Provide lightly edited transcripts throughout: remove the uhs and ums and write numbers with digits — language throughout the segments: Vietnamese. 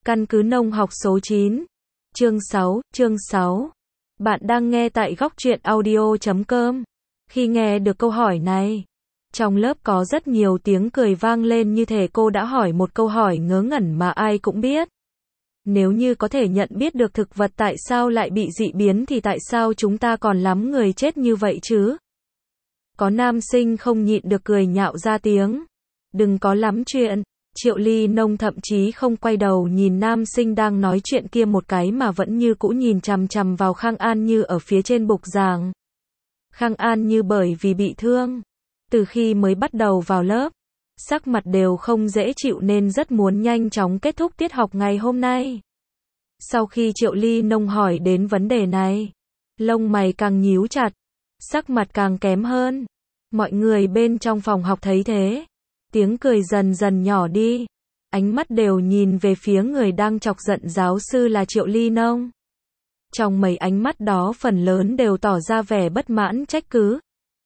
Căn cứ nông học số 9. Chương 6. Bạn đang nghe tại góc truyện audio.com. Khi nghe được câu hỏi này, trong lớp có rất nhiều tiếng cười vang lên như thể cô đã hỏi một câu hỏi ngớ ngẩn mà ai cũng biết. Nếu như có thể nhận biết được thực vật tại sao lại bị dị biến thì tại sao chúng ta còn lắm người chết như vậy chứ? Có nam sinh không nhịn được cười nhạo ra tiếng. Đừng có lắm chuyện. Triệu Ly Nông thậm chí không quay đầu nhìn nam sinh đang nói chuyện kia một cái mà vẫn như cũ nhìn chằm chằm vào Khang An Như ở phía trên bục giảng. Khang An Như bởi vì bị thương, từ khi mới bắt đầu vào lớp, sắc mặt đều không dễ chịu nên rất muốn nhanh chóng kết thúc tiết học ngày hôm nay. Sau khi Triệu Ly Nông hỏi đến vấn đề này, lông mày càng nhíu chặt, sắc mặt càng kém hơn. Mọi người bên trong phòng học thấy thế, tiếng cười dần dần nhỏ đi, ánh mắt đều nhìn về phía người đang chọc giận giáo sư là Triệu Ly Nông. Trong mấy ánh mắt đó phần lớn đều tỏ ra vẻ bất mãn trách cứ.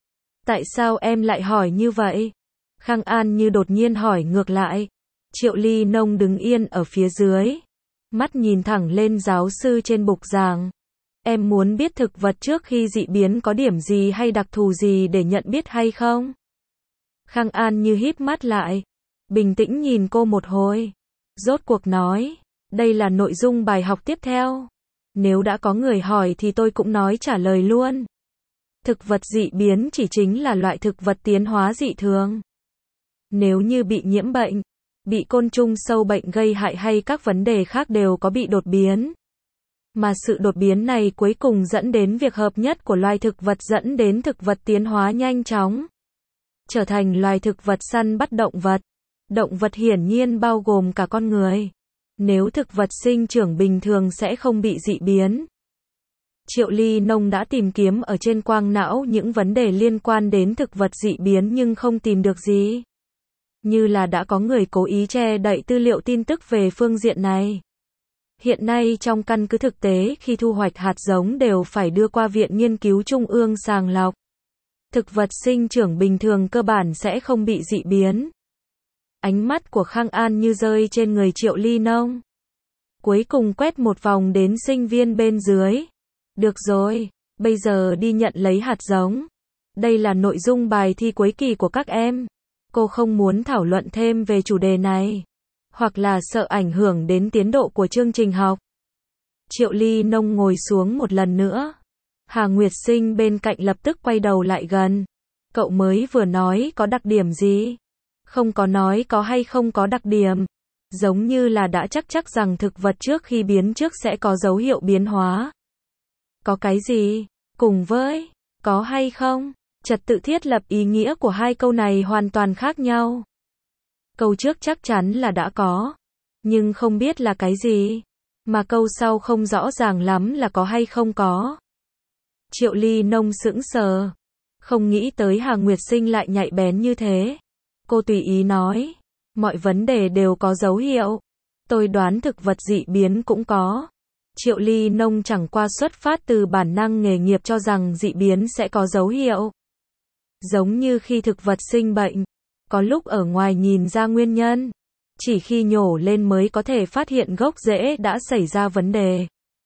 Tại sao em lại hỏi như vậy? Khang An Như đột nhiên hỏi ngược lại. Triệu Ly Nông đứng yên ở phía dưới, mắt nhìn thẳng lên giáo sư trên bục giảng. Em muốn biết thực vật trước khi dị biến có điểm gì hay đặc thù gì để nhận biết hay không? Khang An Như híp mắt lại, bình tĩnh nhìn cô một hồi, rốt cuộc nói, đây là nội dung bài học tiếp theo. Nếu đã có người hỏi thì tôi cũng nói trả lời luôn. Thực vật dị biến chỉ chính là loại thực vật tiến hóa dị thường. Nếu như bị nhiễm bệnh, bị côn trùng sâu bệnh gây hại hay các vấn đề khác đều có bị đột biến. Mà sự đột biến này cuối cùng dẫn đến việc hợp nhất của loài thực vật dẫn đến thực vật tiến hóa nhanh chóng, trở thành loài thực vật săn bắt động vật. Động vật hiển nhiên bao gồm cả con người. Nếu thực vật sinh trưởng bình thường sẽ không bị dị biến. Triệu Ly Nông đã tìm kiếm ở trên quang não những vấn đề liên quan đến thực vật dị biến nhưng không tìm được gì. Như là đã có người cố ý che đậy tư liệu tin tức về phương diện này. Hiện nay trong căn cứ thực tế khi thu hoạch hạt giống đều phải đưa qua Viện Nghiên cứu Trung ương sàng lọc. Thực vật sinh trưởng bình thường cơ bản sẽ không bị dị biến. Ánh mắt của Khang An Như rơi trên người Triệu Ly Nông, cuối cùng quét một vòng đến sinh viên bên dưới. Được rồi, bây giờ đi nhận lấy hạt giống. Đây là nội dung bài thi cuối kỳ của các em. Cô không muốn thảo luận thêm về chủ đề này, hoặc là sợ ảnh hưởng đến tiến độ của chương trình học. Triệu Ly Nông ngồi xuống một lần nữa. Hà Nguyệt Sinh bên cạnh lập tức quay đầu lại gần. Cậu mới vừa nói có đặc điểm gì? Không có nói có hay không có đặc điểm. Giống như là đã chắc rằng thực vật trước khi biến trước sẽ có dấu hiệu biến hóa. Có cái gì? Cùng với có hay không? Trật tự thiết lập ý nghĩa của hai câu này hoàn toàn khác nhau. Câu trước chắc chắn là đã có, nhưng không biết là cái gì. Mà câu sau không rõ ràng lắm là có hay không có. Triệu Ly Nông sững sờ, không nghĩ tới Hà Nguyệt Sinh lại nhạy bén như thế. Cô tùy ý nói, mọi vấn đề đều có dấu hiệu. Tôi đoán thực vật dị biến cũng có. Triệu Ly Nông chẳng qua xuất phát từ bản năng nghề nghiệp cho rằng dị biến sẽ có dấu hiệu. Giống như khi thực vật sinh bệnh, có lúc ở ngoài nhìn ra nguyên nhân, chỉ khi nhổ lên mới có thể phát hiện gốc rễ đã xảy ra vấn đề.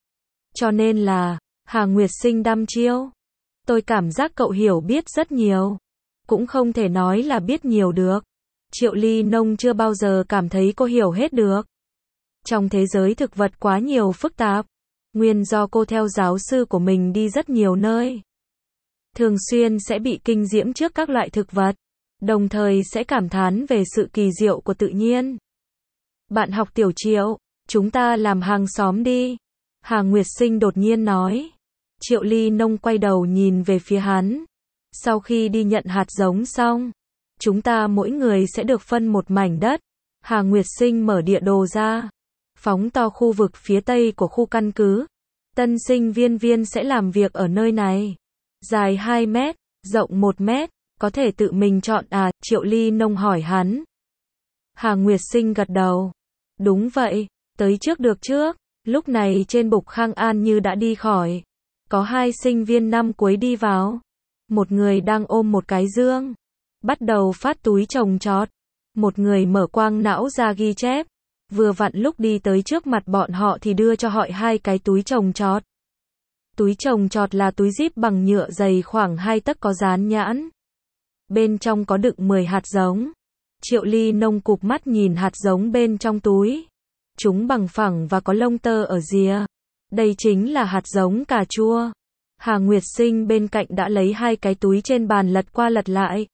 Cho nên là, Hà Nguyệt Sinh đăm chiêu. Tôi cảm giác cậu hiểu biết rất nhiều. Cũng không thể nói là biết nhiều được. Triệu Ly Nông chưa bao giờ cảm thấy cô hiểu hết được. Trong thế giới thực vật quá nhiều phức tạp. Nguyên do cô theo giáo sư của mình đi rất nhiều nơi. Thường xuyên sẽ bị kinh diễm trước các loại thực vật. Đồng thời sẽ cảm thán về sự kỳ diệu của tự nhiên. Bạn học Tiểu Triệu, chúng ta làm hàng xóm đi. Hà Nguyệt Sinh đột nhiên nói. Triệu Ly Nông quay đầu nhìn về phía hắn. Sau khi đi nhận hạt giống xong, chúng ta mỗi người sẽ được phân một mảnh đất. Hà Nguyệt Sinh mở địa đồ ra, phóng to khu vực phía tây của khu căn cứ. Tân sinh viên sẽ làm việc ở nơi này. Dài 2 mét, rộng 1 mét, có thể tự mình chọn à? Triệu Ly Nông hỏi hắn. Hà Nguyệt Sinh gật đầu. Đúng vậy, tới trước được trước. Lúc này trên bục Khang An Như đã đi khỏi. Có 2 sinh viên năm cuối đi vào. Một người đang ôm một cái dương, bắt đầu phát túi trồng trọt. Một người mở quang não ra ghi chép. Vừa vặn lúc đi tới trước mặt bọn họ thì đưa cho họ 2 cái túi trồng trọt. Túi trồng trọt là túi zip bằng nhựa dày khoảng 2 tấc có dán nhãn. Bên trong có đựng 10 hạt giống. Triệu Ly Nông cụp mắt nhìn hạt giống bên trong túi. Chúng bằng phẳng và có lông tơ ở rìa. Đây chính là hạt giống cà chua. Hà Nguyệt Sinh bên cạnh đã lấy 2 cái túi trên bàn lật qua lật lại.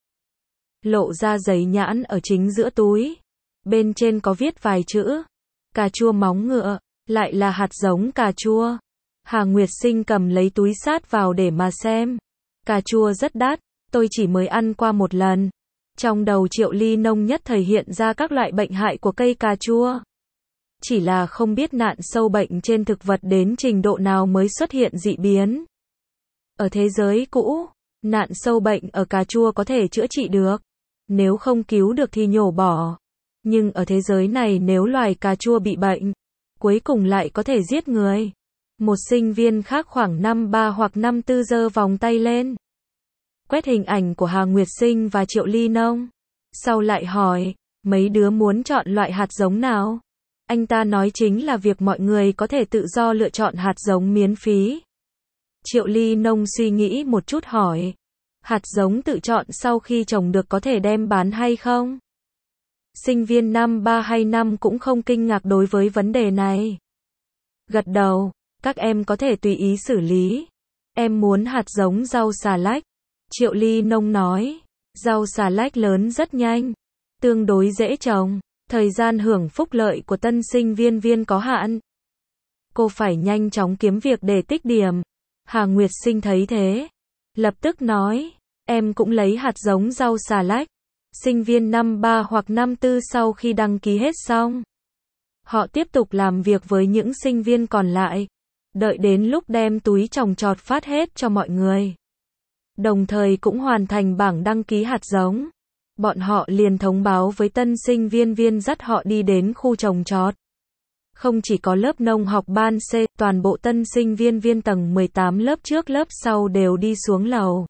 Lộ ra giấy nhãn ở chính giữa túi. Bên trên có viết vài chữ. Cà chua móng ngựa, lại là hạt giống cà chua. Hà Nguyệt Sinh cầm lấy túi sát vào để mà xem. Cà chua rất đắt, tôi chỉ mới ăn qua một lần. Trong đầu Triệu Ly Nông nhất thời hiện ra các loại bệnh hại của cây cà chua. Chỉ là không biết nạn sâu bệnh trên thực vật đến trình độ nào mới xuất hiện dị biến. Ở thế giới cũ, nạn sâu bệnh ở cà chua có thể chữa trị được. Nếu không cứu được thì nhổ bỏ. Nhưng ở thế giới này nếu loài cà chua bị bệnh, cuối cùng lại có thể giết người. Một sinh viên khác khoảng năm 3 hoặc năm 4 giơ vòng tay lên. Quét hình ảnh của Hà Nguyệt Sinh và Triệu Ly Nông. Sau lại hỏi, mấy đứa muốn chọn loại hạt giống nào? Anh ta nói chính là việc mọi người có thể tự do lựa chọn hạt giống miễn phí. Triệu Ly Nông suy nghĩ một chút hỏi, hạt giống tự chọn sau khi trồng được có thể đem bán hay không? Sinh viên năm 3 hay năm cũng không kinh ngạc đối với vấn đề này. Gật đầu, các em có thể tùy ý xử lý. Em muốn hạt giống rau xà lách. Triệu Ly Nông nói, rau xà lách lớn rất nhanh, tương đối dễ trồng, thời gian hưởng phúc lợi của tân sinh viên có hạn. Cô phải nhanh chóng kiếm việc để tích điểm. Hà Nguyệt Sinh thấy thế, lập tức nói, em cũng lấy hạt giống rau xà lách. Sinh viên năm 3 hoặc năm 4 sau khi đăng ký hết xong, họ tiếp tục làm việc với những sinh viên còn lại, đợi đến lúc đem túi trồng trọt phát hết cho mọi người. Đồng thời cũng hoàn thành bảng đăng ký hạt giống. Bọn họ liền thông báo với tân sinh viên dắt họ đi đến khu trồng trọt. Không chỉ có lớp nông học ban C, toàn bộ tân sinh viên tầng 18 lớp trước lớp sau đều đi xuống lầu.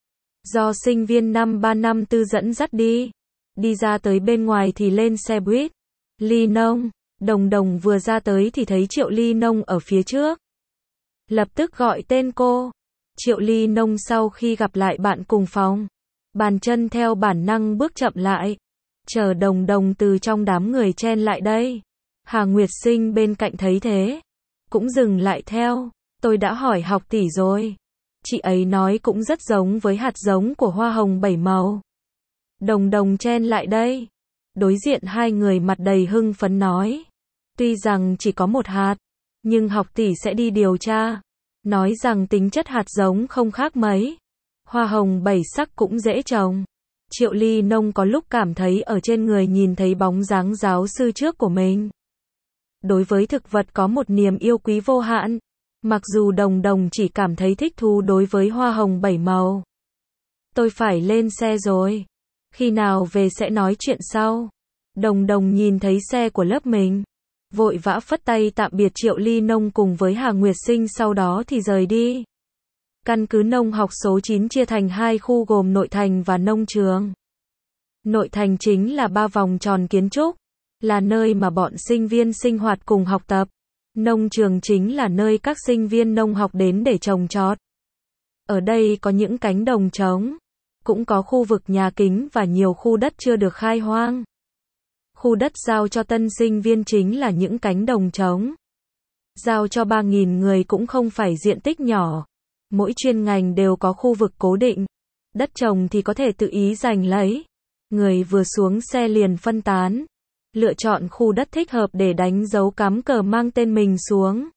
Do sinh viên năm 3 năm 4 dẫn dắt đi. Đi ra tới bên ngoài thì lên xe buýt. Ly Nông, Đồng vừa ra tới thì thấy Triệu Ly Nông ở phía trước. Lập tức gọi tên cô. Triệu Ly Nông sau khi gặp lại bạn cùng phòng, bàn chân theo bản năng bước chậm lại. Chờ Đồng từ trong đám người chen lại đây. Hà Nguyệt Sinh bên cạnh thấy thế, cũng dừng lại theo. Tôi đã hỏi học tỷ rồi. Chị ấy nói cũng rất giống với hạt giống của hoa hồng 7 màu. Đồng chen lại đây. Đối diện hai người mặt đầy hưng phấn nói. Tuy rằng chỉ có một hạt, nhưng học tỷ sẽ đi điều tra. Nói rằng tính chất hạt giống không khác mấy. Hoa hồng 7 sắc cũng dễ trồng. Triệu Ly Nông có lúc cảm thấy ở trên người nhìn thấy bóng dáng giáo sư trước của mình. Đối với thực vật có một niềm yêu quý vô hạn. Mặc dù Đồng chỉ cảm thấy thích thú đối với hoa hồng 7 màu. Tôi phải lên xe rồi. Khi nào về sẽ nói chuyện sau. Đồng nhìn thấy xe của lớp mình, vội vã phất tay tạm biệt Triệu Ly Nông cùng với Hà Nguyệt Sinh, sau đó thì rời đi. Căn cứ nông học số 9 chia thành 2 khu gồm nội thành và nông trường. Nội thành chính là 3 vòng tròn kiến trúc, là nơi mà bọn sinh viên sinh hoạt cùng học tập. Nông trường chính là nơi các sinh viên nông học đến để trồng trọt. Ở đây có những cánh đồng trống, cũng có khu vực nhà kính và nhiều khu đất chưa được khai hoang. Khu đất giao cho tân sinh viên chính là những cánh đồng trống. Giao cho 3.000 người cũng không phải diện tích nhỏ. Mỗi chuyên ngành đều có khu vực cố định. Đất trồng thì có thể tự ý giành lấy. Người vừa xuống xe liền phân tán. Lựa chọn khu đất thích hợp để đánh dấu cắm cờ mang tên mình xuống.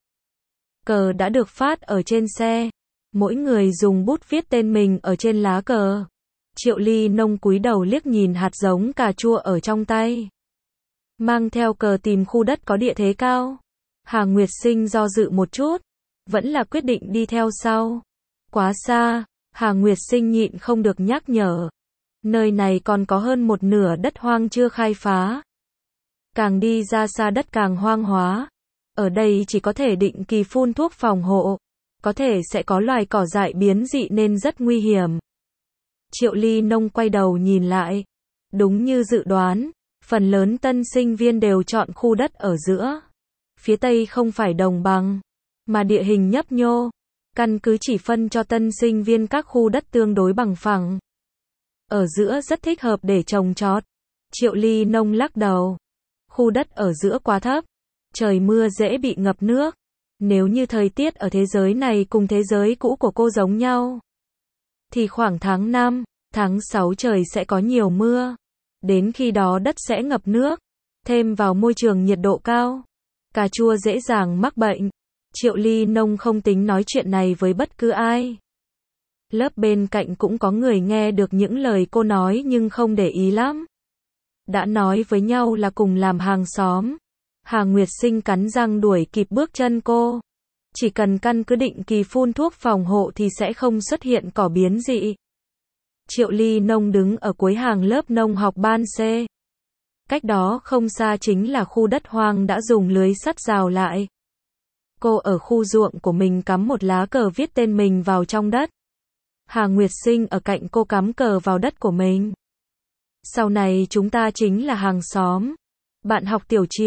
Cờ đã được phát ở trên xe. Mỗi người dùng bút viết tên mình ở trên lá cờ. Triệu Ly Nông cúi đầu liếc nhìn hạt giống cà chua ở trong tay. Mang theo cờ tìm khu đất có địa thế cao. Hà Nguyệt Sinh do dự một chút, vẫn là quyết định đi theo sau. Quá xa, Hà Nguyệt Sinh nhịn không được nhắc nhở. Nơi này còn có hơn một nửa đất hoang chưa khai phá. Càng đi ra xa đất càng hoang hóa. Ở đây chỉ có thể định kỳ phun thuốc phòng hộ. Có thể sẽ có loài cỏ dại biến dị nên rất nguy hiểm. Triệu Ly Nông quay đầu nhìn lại. Đúng như dự đoán, Phần lớn tân sinh viên đều chọn khu đất ở giữa. Phía Tây không phải đồng bằng, mà địa hình nhấp nhô. Căn cứ chỉ phân cho tân sinh viên các khu đất tương đối bằng phẳng. Ở giữa rất thích hợp để trồng trọt. Triệu Ly Nông lắc đầu. Khu đất ở giữa quá thấp. Trời mưa dễ bị ngập nước. Nếu như thời tiết ở thế giới này cùng thế giới cũ của cô giống nhau, thì khoảng tháng 5, tháng 6 trời sẽ có nhiều mưa. Đến khi đó đất sẽ ngập nước. Thêm vào môi trường nhiệt độ cao, cà chua dễ dàng mắc bệnh. Triệu Ly Nông không tính nói chuyện này với bất cứ ai. Lớp bên cạnh cũng có người nghe được những lời cô nói nhưng không để ý lắm. Đã nói với nhau là cùng làm hàng xóm. Hà Nguyệt Sinh cắn răng đuổi kịp bước chân cô. Chỉ cần căn cứ định kỳ phun thuốc phòng hộ thì sẽ không xuất hiện cỏ biến dị. Triệu Ly Nông đứng ở cuối hàng lớp nông học ban C. Cách đó không xa chính là khu đất hoang đã dùng lưới sắt rào lại. Cô ở khu ruộng của mình cắm một lá cờ viết tên mình vào trong đất. Hà Nguyệt Sinh ở cạnh cô cắm cờ vào đất của mình. Sau này chúng ta chính là hàng xóm. Bạn học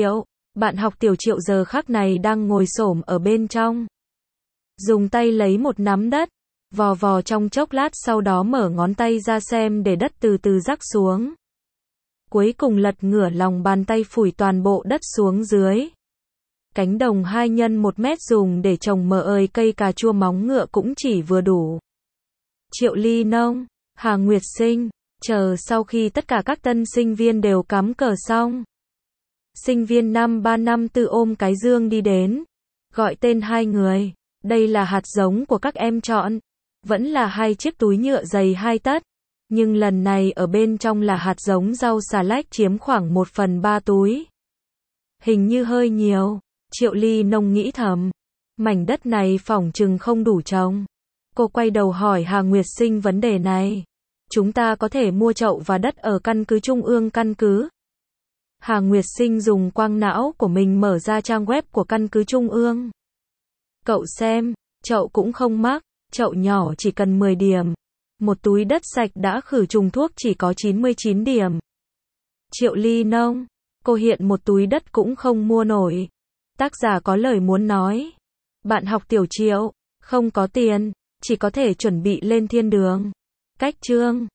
tiểu Triệu giờ khắc này đang ngồi xổm ở bên trong. Dùng tay lấy một nắm đất, vò vò trong chốc lát sau đó mở ngón tay ra xem để đất từ từ rắc xuống. Cuối cùng lật ngửa lòng bàn tay phủi toàn bộ đất xuống dưới. Cánh đồng 2x1 mét dùng để trồng cây cà chua móng ngựa cũng chỉ vừa đủ. Triệu Ly Nông, Hà Nguyệt Sinh, chờ sau khi tất cả các tân sinh viên đều cắm cờ xong. Sinh viên năm 354 ôm cái dương đi đến, gọi tên hai người. Đây là hạt giống của các em chọn. Vẫn là 2 chiếc túi nhựa dày 2 tấc. Nhưng lần này ở bên trong là hạt giống rau xà lách chiếm khoảng 1/3 túi. Hình như hơi nhiều. Triệu Ly Nông nghĩ thầm. Mảnh đất này phỏng chừng không đủ trồng. Cô quay đầu hỏi Hà Nguyệt Sinh vấn đề này. Chúng ta có thể mua chậu và đất ở căn cứ Trung ương căn cứ. Hà Nguyệt Sinh dùng quang não của mình mở ra trang web của căn cứ Trung ương. Cậu xem, chậu cũng không mắc, chậu nhỏ chỉ cần 10 điểm. Một túi đất sạch đã khử trùng thuốc chỉ có 99 điểm. Triệu Ly Nông, cô hiện một túi đất cũng không mua nổi. Tác giả có lời muốn nói. Bạn học tiểu Triệu, không có tiền, chỉ có thể chuẩn bị lên thiên đường. Cách chương